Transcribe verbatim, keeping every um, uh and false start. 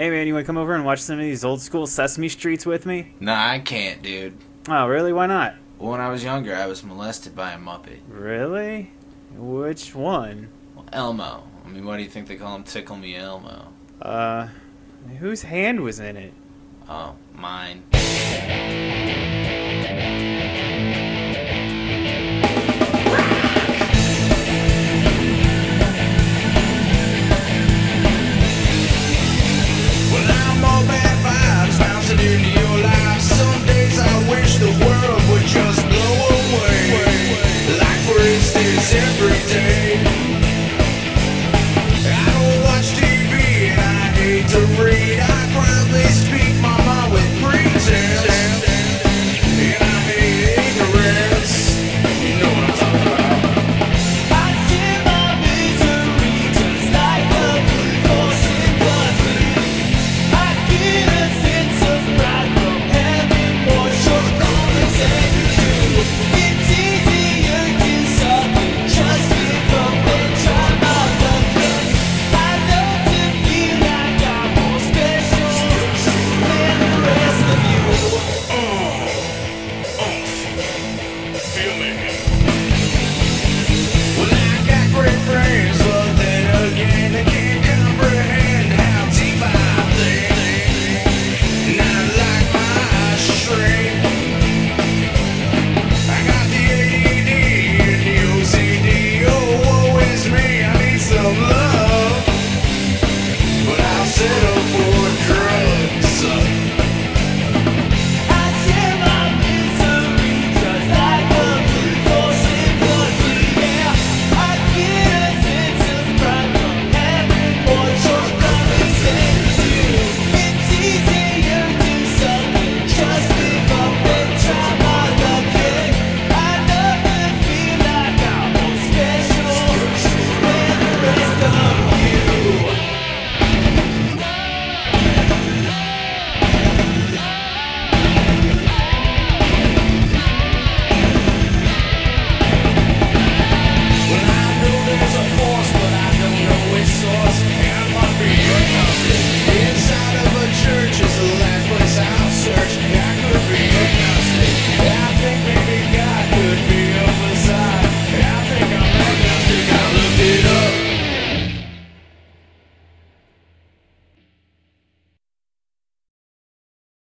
Hey man, you want to come over and watch some of these old school Sesame Streets with me? Nah, I can't, dude. Oh, really? Why not? Well, when I was younger, I was molested by a Muppet. Really? Which one? Well, Elmo. I mean, why do you think they call him Tickle Me Elmo? Uh, whose hand was in it? Oh, mine.